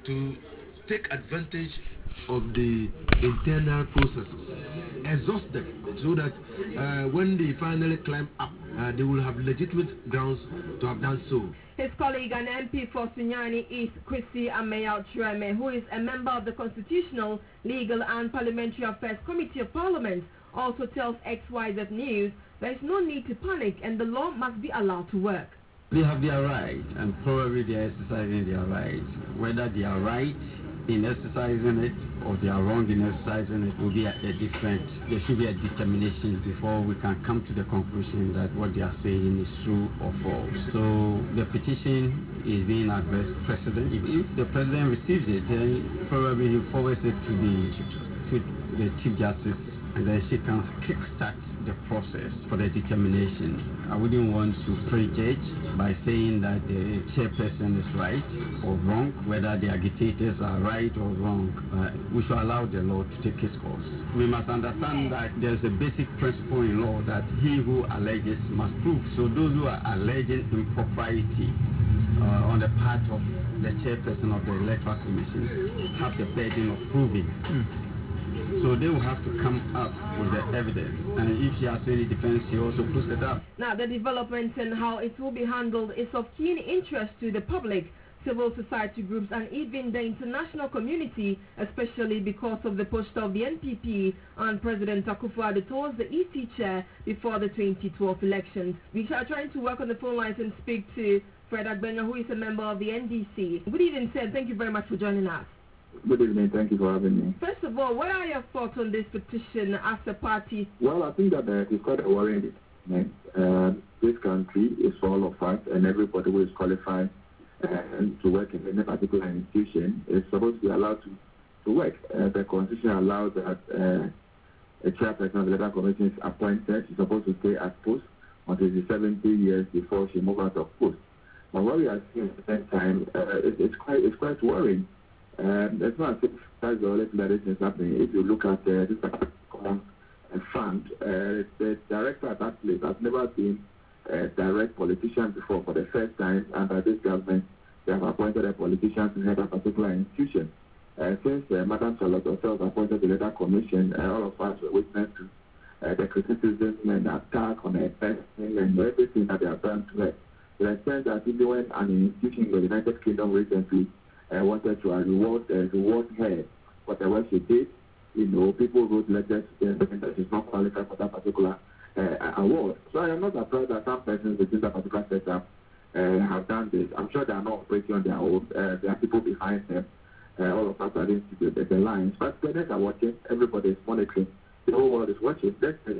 to take advantage of the internal processes, exhaust them, so that when they finally climb up, they will have legitimate grounds to have done so. His colleague and MP for Sunyani East, Kwesi Ameyaw-Chireme, who is a member of the Constitutional, Legal and Parliamentary Affairs Committee of Parliament, also tells XYZ News there is no need to panic and the law must be allowed to work. They have their right, and probably they are exercising their right. Whether they are right in exercising it or they are wrong in exercising it will be there should be a determination before we can come to the conclusion that what they are saying is true or false. So the petition is being addressed to President. If the President receives it, then probably he forwards it to the Chief Justice, and then she can kickstart the process for the determination. I wouldn't want to prejudge by saying that the chairperson is right or wrong, whether the agitators are right or wrong. We should allow the law to take its course. We must understand that there's a basic principle in law that he who alleges must prove. So those who are alleging impropriety on the part of the chairperson of the Electoral Commission have the burden of proving. So they will have to come up with the evidence, and if she has any defense, she also puts it up. Now, the development and how it will be handled is of keen interest to the public, civil society groups, and even the international community, especially because of the push of the NPP and President Akufo-Addo towards the EC chair before the 2012 elections. We are trying to work on the phone lines and speak to Fred Agbenya, who is a member of the NDC. Good evening, sir. Thank you very much for joining us. Good evening. Thank you for having me. First of all, what are your thoughts on this petition as a party? Well, I think that it's quite a worrying development. This country is for all of us, and everybody who is qualified to work in any particular institution is supposed to be allowed to work. The Constitution allows that a chairperson of the Electoral Commission is appointed. She's supposed to stay at post until she's 70 years before she moves out of post. But what we are seeing at the same time, it's quite worrying. It's not as if that's the only thing that is happening. If you look at this common fund, the director at that place has never been a direct politician before. For the first time under this government, they have appointed a politician to head a particular institution. Since Madam Charlotte herself appointed the Electoral Commission, all of us were witness to the criticism and attack on her person and everything that they have done to her. To the extent that even when an institution in the United Kingdom recently wanted to reward her for the work she did, people wrote letters saying that she's not qualified for that particular award. So I am not surprised that some persons within that particular setup have done this. I'm sure they are not operating on their own. There are people behind them. All of us are in the lines. But parents are watching. Everybody is monitoring. The whole world is watching.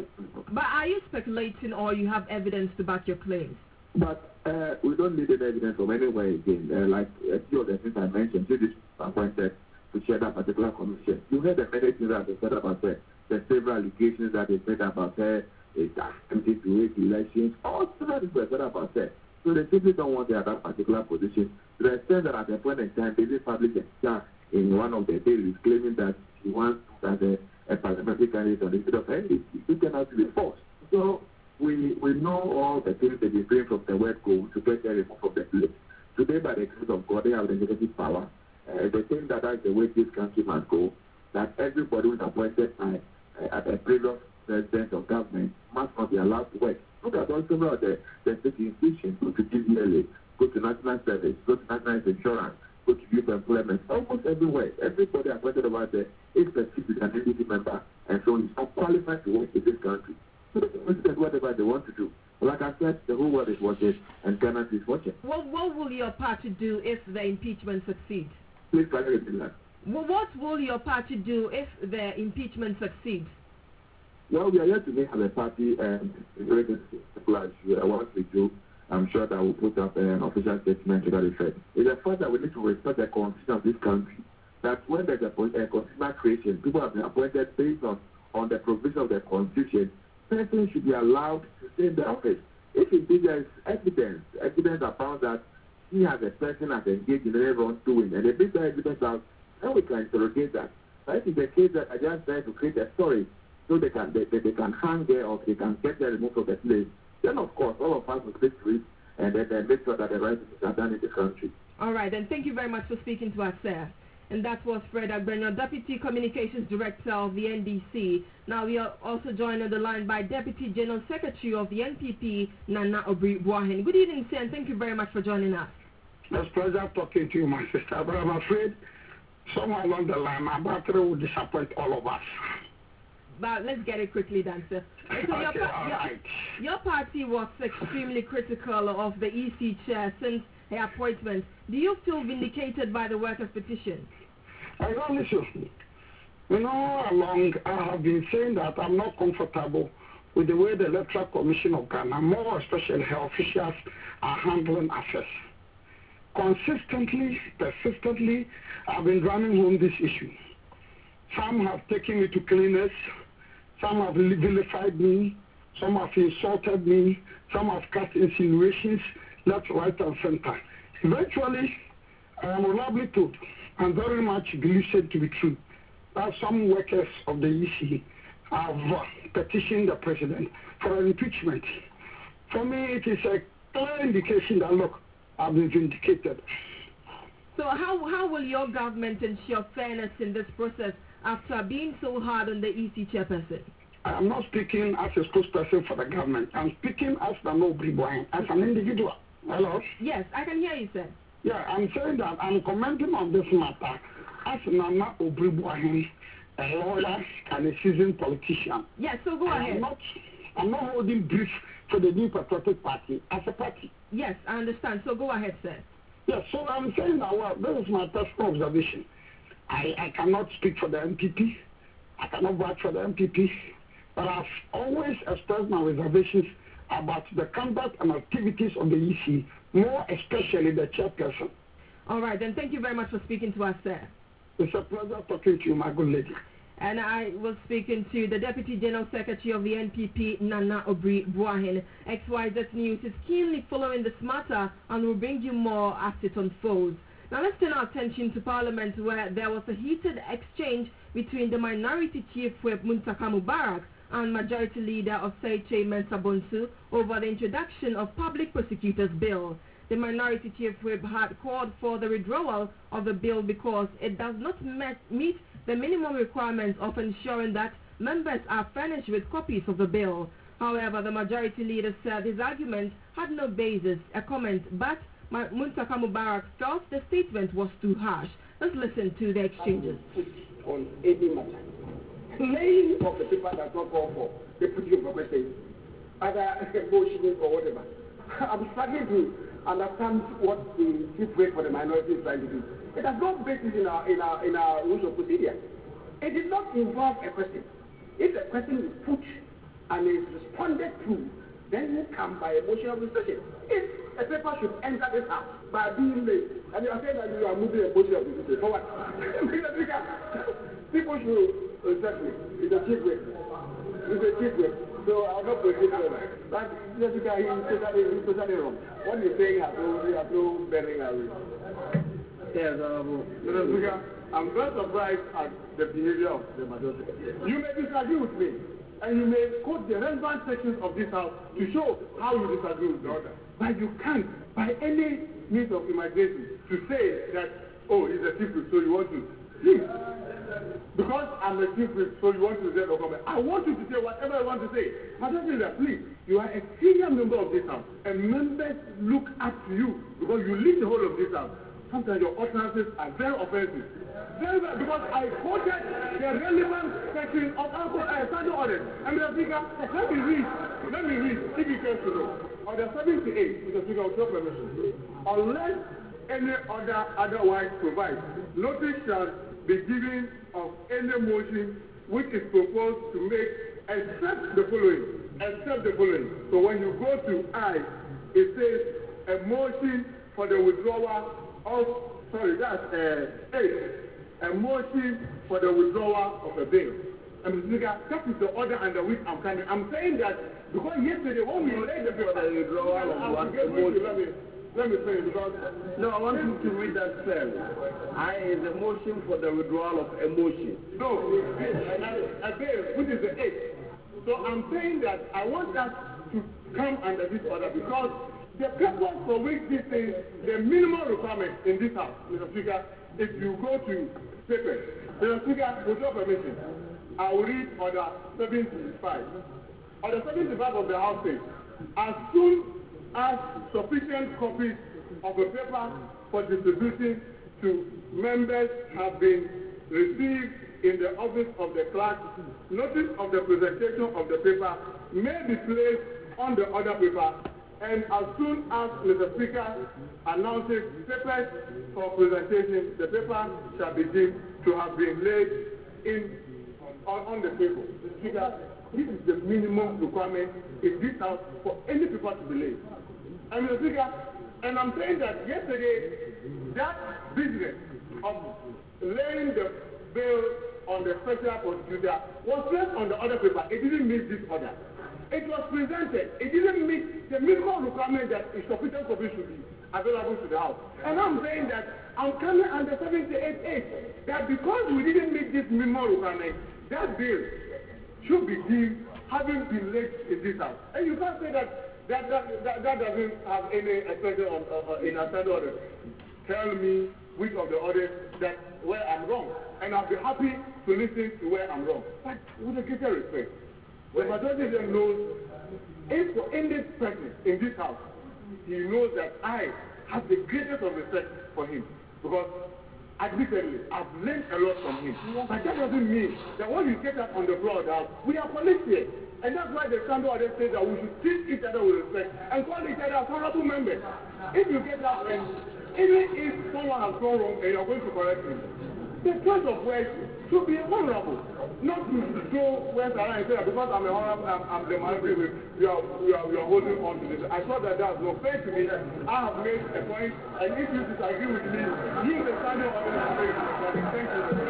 But are you speculating or you have evidence to back your claims? But we don't need any evidence from anywhere again. Like a few of the things I mentioned, she is appointed to chair that particular commission. You heard the many things that they said about her, the several allegations that they said about her, attempting to raise elections, all several things were said about her. So they simply don't want her at that particular position. To the extent that at a point in time, they did publish a chart in one of their dailies claiming that she wants as a parliamentary candidate on the state of NDC. It turned out to be false. So we know all the things that they bring from the word go to get her removed from the place. Today, by the grace of God, they have the negative power. They think that that's the way this country must go, that everybody who is appointed at a previous president of government must not be allowed to work. Look at all several of the state institutions, go to GDLA, go to National Service, go to National Insurance, go to youth employment, almost everywhere. Everybody appointed over there is perceived as an NDC member, and so he's not qualified to work in this country. So they do whatever they want to do. Like I said, the whole world is watching, and Ghana is watching. What will your party do if the impeachment succeeds? Please clarify that. What will your party do if the impeachment succeeds? Well, we are yet to make a party once we do, I'm sure that we'll put up an official statement to that effect. It's a fact that we need to respect the constitution of this country. That when there's a constitutional creation, people have been appointed based on the provision of the constitution. Persons should be allowed to stay in the office. If indeed there is evidence about that he as a person has engaged in any wrongdoing, and they bring that evidence out, then we can interrogate that. But if it's the case that I just try to create a story so they can hang there or they can get them removed from the place, then of course all of us will speak to it and then make sure that the right things are done in the country. All right, and thank you very much for speaking to us, sir. And that was Fred Agbenyo, Deputy Communications Director of the NDC. Now we are also joined on the line by Deputy General Secretary of the NPP, Nana Obri-Boahen. Good evening, sir, and thank you very much for joining us. It's a pleasure talking to you, my sister, but I'm afraid somewhere along the line, my battery will disappoint all of us. But let's get it quickly done, sir. So Okay, your party was extremely critical of the EC chair since her appointment. Do you feel vindicated by the workers' petition? I don't listen. You know, all along I have been saying that I'm not comfortable with the way the Electoral Commission of Ghana, more especially her officials, are handling affairs. Consistently, persistently, I've been driving home this issue. Some have taken me to cleaners, some have vilified me, some have insulted me, some have cast insinuations left, right, and center. Eventually, I am reliably told, and very much believe it to be true, that some workers of the EC have petitioned the president for an impeachment. For me, it is a clear indication that, look, I've been vindicated. So how will your government ensure fairness in this process after being so hard on the EC chairperson? I am not speaking as a spokesperson for the government. I'm speaking as Nana Obri-Boahen, as an individual. Hello? Yes, I can hear you, sir. Yeah, I'm saying that I'm commenting on this matter as Nana Obri-Boahen, a lawyer and a seasoned politician. Yes, so go ahead. I'm not holding brief for the New Patriotic Party as a party. Yes, I understand. So go ahead, sir. Yes, so I'm saying that, well, this is my personal observation. I cannot speak for the MPP. I cannot vouch for the MPP. But I've always expressed my reservations about the conduct and activities of the EC, more especially the chairperson. All right, then thank you very much for speaking to us, sir. It's a pleasure talking to you, my good lady. And I was speaking to the Deputy General Secretary of the NPP, Nana Obri-Boahen. XYZ News is keenly following this matter and will bring you more as it unfolds. Now let's turn our attention to Parliament, where there was a heated exchange between the Minority Chief Whip Muntaka Mubarak and Majority Leader of Seiche Mensah Bonsu over the introduction of Public Prosecutors Bill. The Minority Chief Whip had called for the withdrawal of the bill because it does not meet the minimum requirements of ensuring that members are furnished with copies of the bill. However, the Majority Leader said his argument had no basis, a comment, but Muntaka Mubarak felt the statement was too harsh. Let's listen to the exchanges. On any matter. Laying of the paper does not call for the putting of a question, either motion or whatever. I'm struggling to understand what the chief whip for the minority is trying to do. It has no basis in our rules of procedure. It did not involve a question. If the question is put and is responded to, then you come by a motion of discussion. If a paper should enter this house by being late, and you are saying that you are moving a motion of discussion, for what? People should respect me. It's a chief whip. It's a chief whip. So I'll not proceed further. But Jessica, he's totally wrong. What you're saying has no bearing on it. Yes, I'm very surprised at the behavior of the majority. You may disagree with me, and you may quote the relevant sections of this house to show how you disagree with the order. But you can't, by any means of imagination, to say that, oh, he's a chief whip, so you want to. Please. Because I'm a chief whip, so you want to say no comment. I want you to say whatever I want to say. But that is that, please, you are a senior member of this house, and members look up to you because you lead the whole of this house. Sometimes your utterances are very offensive. Very bad, because I quoted the relevant section of our standing order. And Mr. Speaker, let me read, if you care to know. Order 78, Mr. Speaker, with your permission. Unless any order otherwise provides, notice shall be given of any motion which is proposed to make except the following. So when you go to I, it says a motion for the withdrawal of, that's 8. A motion for the withdrawal of a bill. And Mr. Speaker, that is the order under which I'm coming. I'm saying that because yesterday when we laid the bill, the withdrawal of one motion. Let me finish because no, I want you to read that clearly. I is a motion for the withdrawal of a motion. No, a bill, which is the 8. So I'm saying that I want us to come under this order because The purpose for which this is the minimum requirement in this house, Mr. Speaker, if you go to papers, Mr. Speaker, with your permission, I will read order 75. Order 75 of the House says, as soon as sufficient copies of the paper for distribution to members have been received in the office of the clerk, notice of the presentation of the paper may be placed on the order paper, and as soon as Mr. Speaker announces papers for presentation, the paper shall be deemed to have been laid on the table. Mr. Speaker, this is the minimum requirement in this house for any paper to be laid. And Mr. Speaker, and I'm saying that yesterday, that business of laying the bill on the special prosecutor was placed on the order paper. It didn't meet this order. It was presented. It didn't meet the minimum requirement that a sufficient copy should be available to the House. And I'm saying that I'm coming under 78A, that because we didn't meet this minimum requirement, that bill should be deemed having been laid in this House. And you can't say that doesn't have any expression in a standard order. Tell me which of the orders that where I'm wrong, and I'll be happy to listen to where I'm wrong. But with a greater respect, the majority of them knows, if for any person in this house, he knows that I have the greatest of respect for him, because admittedly, I've learned a lot from him. But that doesn't mean that when you get up on the floor, we are colleagues here. And that's why the standard order says that we should treat each other with respect and call each other honorable members. If you get up and even if someone has gone wrong and you're going to correct him, the choice of words should be honorable, not to throw words around and say that because I'm a honorable, I'm the minority, you are holding on to this. I thought that was no fair to me. I have made a point, and if you disagree with me, use the standard order to make it. Thank you.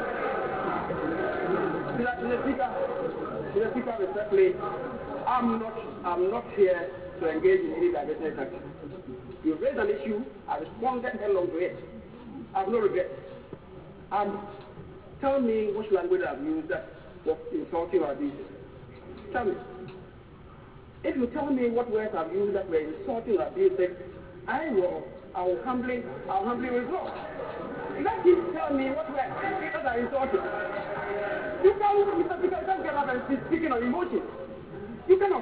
Mr. Speaker, respectfully, I'm not here to engage in any diversion action. You raised an issue, I responded headlong to it. I have no regrets. Tell me which language I've used that was insulting or abusive. Tell me. If you tell me what words I've used that were insulting or abusive, I will humbly withdraw. Let him tell me what words that are insulting. You can't get up and speaking of emotion. You cannot.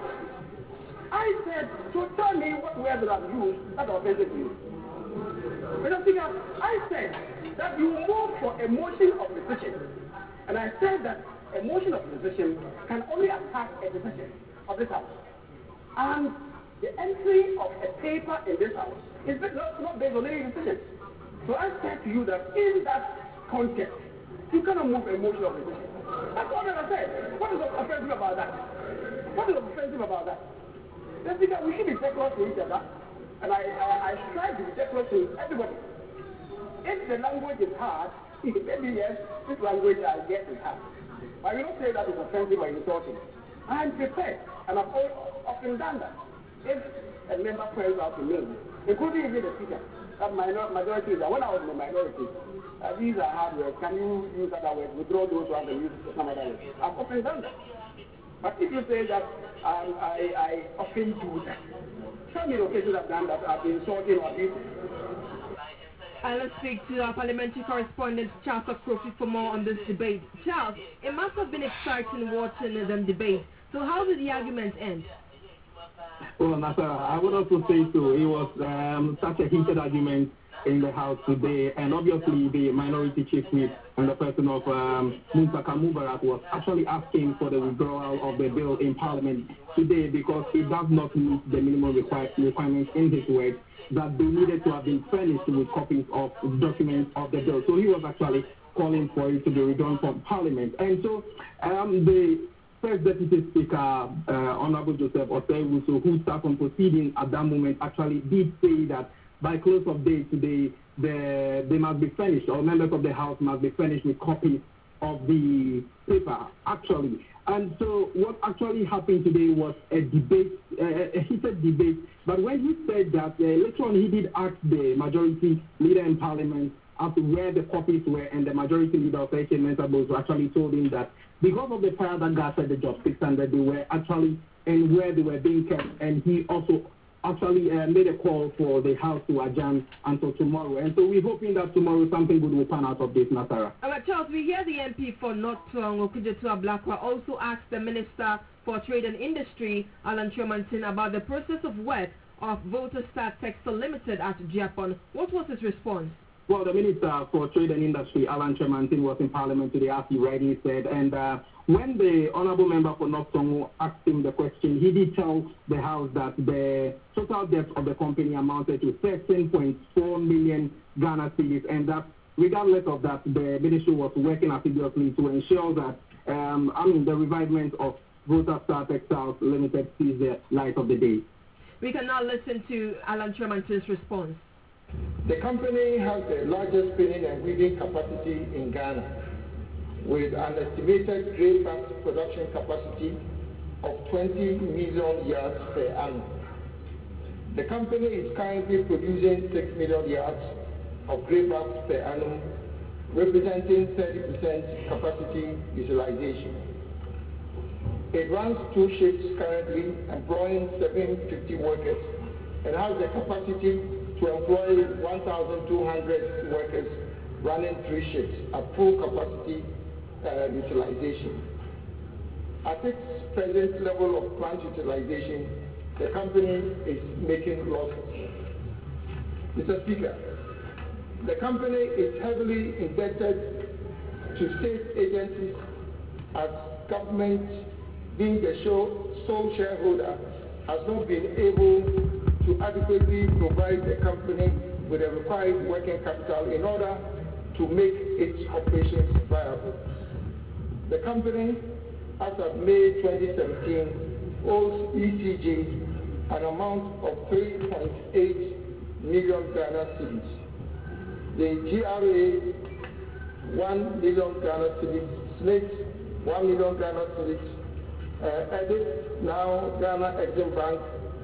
I said, so tell me what words that I've used that are offensive to you. Mr. Speaker, I said that you move for a motion of decision. And I said that a motion of decision can only attack a decision of this House. And the entry of a paper in this House is not based on any decision. So I said to you that in that context, you cannot move a motion of decision. That's all that I said. What is offensive about that? What is offensive about that? Mr. Speaker, we should be decorous to each other. And I strive to be decorous to everybody. If the language is hard, maybe yes, this language I get is hard. But you don't say that it's offensive or insulting. I am prepared, and I've often done that. If a member points out to me, including even the Speaker, that majority is that when I was in the minority, these are hard words. Can you use other words? Withdraw those ones and use some other words. I've often done that. But if you say that I often do that, tell me the occasions I've done that I've been insulting or abusive. Let's speak to our parliamentary correspondent, Charles Okrofi, for more on this debate. Charles, it must have been exciting watching them debate. So how did the argument end? Well, Nasa, I would also say so. It was such a heated argument in the House today, and obviously the minority chief whip and the person of Muntaka Mubarak was actually asking for the withdrawal of the bill in Parliament today because it does not meet the minimum requirements in his words that they needed to have been furnished with copies of documents of the bill. So he was actually calling for it to be withdrawn from Parliament. And so the First Deputy Speaker, Honorable Joseph Osei-Wusu, who sat on proceedings at that moment, actually did say that by close of day today, they must be furnished, or members of the House must be furnished with copies of the paper, actually. And so what actually happened today was a debate, a heated debate. But when he said that, later on he did ask the majority leader in Parliament as to where the copies were, and the majority leader of H.A. Mensah actually told him that because of the fire that gas at the job 600, they were actually, and where they were being kept, and he also actually made a call for the House to adjourn until tomorrow. And so we're hoping that tomorrow something good will come out of this, Nasara. Charles, we hear the MP for North Tongo, Kujetu Ablakwa, also asked the Minister for Trade and Industry, Alan Tremantin, about the process of work of Voltostar Textile Limited at Japan. What was his response? Well, the Minister for Trade and Industry, Alan Tremantin, was in Parliament today, as he rightly said, and when the Honourable Member for North Tongo asked him the question, he did tell the House that the total debt of the company amounted to 13.4 million Ghana cedis, and that regardless of that, the Ministry was working assiduously to ensure that the revivement of Voltostar Textiles Limited sees the light of the day. We can now listen to Alan Tremantin's response. The company has the largest spinning and weaving capacity in Ghana, with an estimated grey bags production capacity of 20 million yards per annum. The company is currently producing 6 million yards of grey bags per annum, representing 30% capacity utilization. It runs 2 shifts currently, employing 750 workers, and has the capacity to employ 1,200 workers running 3 shifts at full capacity utilization. At its present level of plant utilization, the company is making losses. Mr. Speaker, the company is heavily indebted to state agencies, as government, being the sole shareholder, has not been able to adequately provide the company with the required working capital in order to make its operations viable. The company, as of May 2017, owes ECG an amount of 3.8 million Ghana cedis. The GRA 1 million Ghana cedis, Smith 1 million Ghana cedis, Edit now Ghana Exim Bank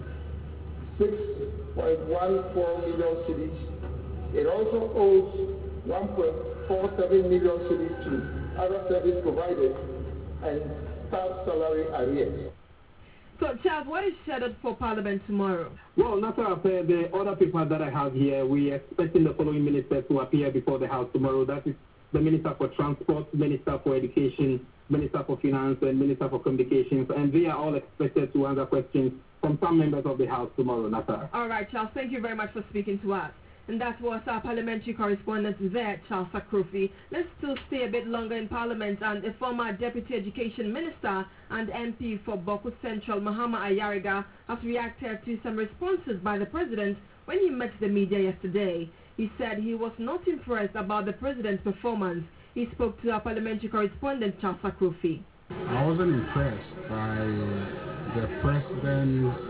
6.14 million cedis. It also owes 1.47 million cedis to other service providers and staff salary arrears. So, Charles, what is scheduled for Parliament tomorrow? Well, Nasara, the other people that I have here, we are expecting the following ministers to appear before the House tomorrow. That is the Minister for Transport, Minister for Education, Minister for Finance, and Minister for Communications, and they are all expected to answer questions from some members of the House tomorrow, Nasara. All right, Charles, thank you very much for speaking to us. And that was our parliamentary correspondent there, Charles Akrofi. Let's still stay a bit longer in Parliament, and a former Deputy Education Minister and MP for Boku Central, Mahama Ayariga, has reacted to some responses by the President when he met the media yesterday. He said he was not impressed about the President's performance. He spoke to our parliamentary correspondent, Charles Akrofi. I wasn't impressed by the President's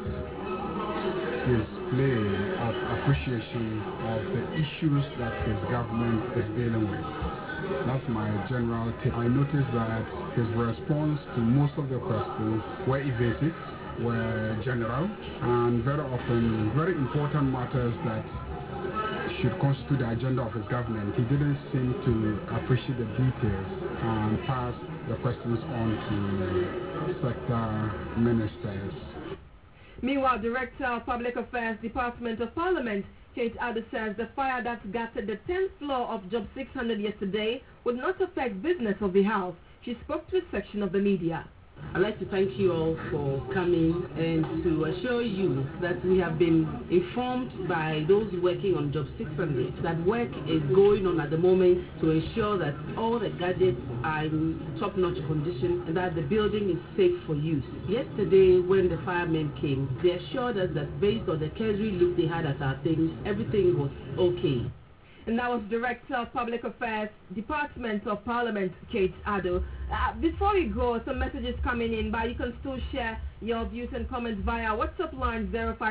display of appreciation of the issues that his government is dealing with. That's my general take. I noticed that his response to most of the questions were evasive, were general, and very often very important matters that should constitute the agenda of his government. He didn't seem to appreciate the details and pass the questions on to sector ministers. Meanwhile, Director of Public Affairs, Department of Parliament, Kate Addo, says the fire that gutted the 10th floor of Job 600 yesterday would not affect business of the House. She spoke to a section of the media. I'd like to thank you all for coming and to assure you that we have been informed by those working on Job 600 that work is going on at the moment to ensure that all the gadgets are in top-notch condition and that the building is safe for use. Yesterday, when the firemen came, they assured us that based on the cursory look they had at our things, everything was okay. And that was Director of Public Affairs, Department of Parliament, Kate Addo. Before we go, some messages coming in, but you can still share your views and comments via WhatsApp line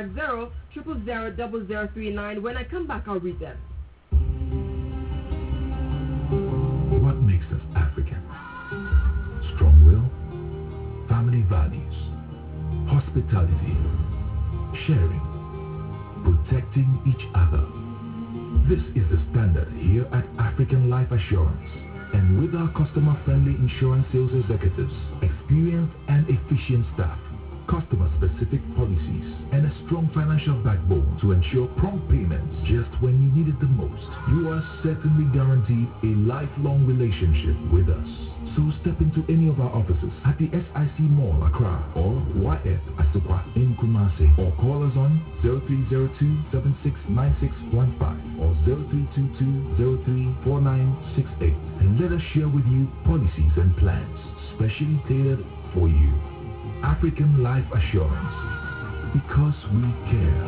050-000-0039. When I come back, I'll read them. What makes us African? Strong will, family values, hospitality, sharing, protecting each other. This is the standard here at African Life Assurance. And with our customer-friendly insurance sales executives, experienced and efficient staff, customer-specific policies, and a strong financial backbone to ensure prompt payments just when you need it the most. You are certainly guaranteed a lifelong relationship with us. So step into any of our offices at the SIC Mall, Accra, or YF Asokwa in Kumasi, or call us on 0302-769615 or 0322-034968 and let us share with you policies and plans specially tailored for you. African Life Assurance, because we care.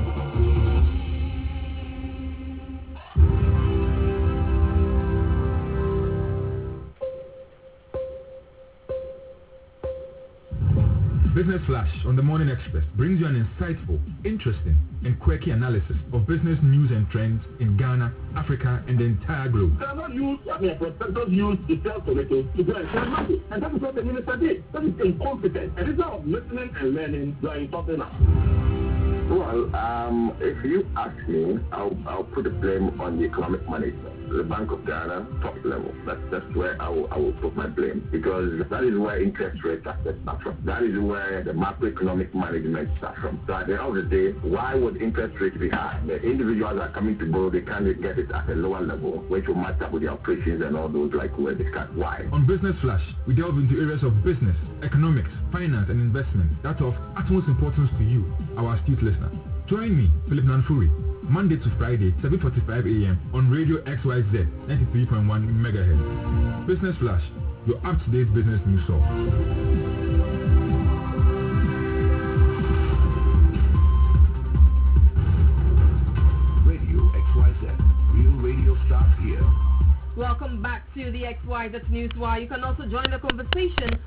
Business Flash on the Morning Express brings you an insightful, interesting, and quirky analysis of business news and trends in Ghana, Africa, and the entire globe. Cannot use, prospectors use the sales tomatoes to go and sell market. And that is what the minister did. That is incompetent. And instead of listening and learning, you are insulting us. Well, if you ask me, I'll put the blame on the economic management. The Bank of Ghana, top level. That's where I will put my blame, because that is where interest rates start from. That is where the macroeconomic management starts from. So at the end of the day, why would interest rates be high? The individuals are coming to borrow, they can't get it at a lower level, which will match up with the operations and all those like we discussed. Why? On Business Flash, we delve into areas of business, economics, finance, and investment that are of utmost importance to you, our astute listener. Join me, Philip Nanfuri, Monday to Friday, 7:45 a.m. on Radio XYZ 93.1 MHz. Business Flash, your up-to-date business news source. Radio XYZ, real radio starts here. Welcome back to the XYZ News Wire. You can also join the conversation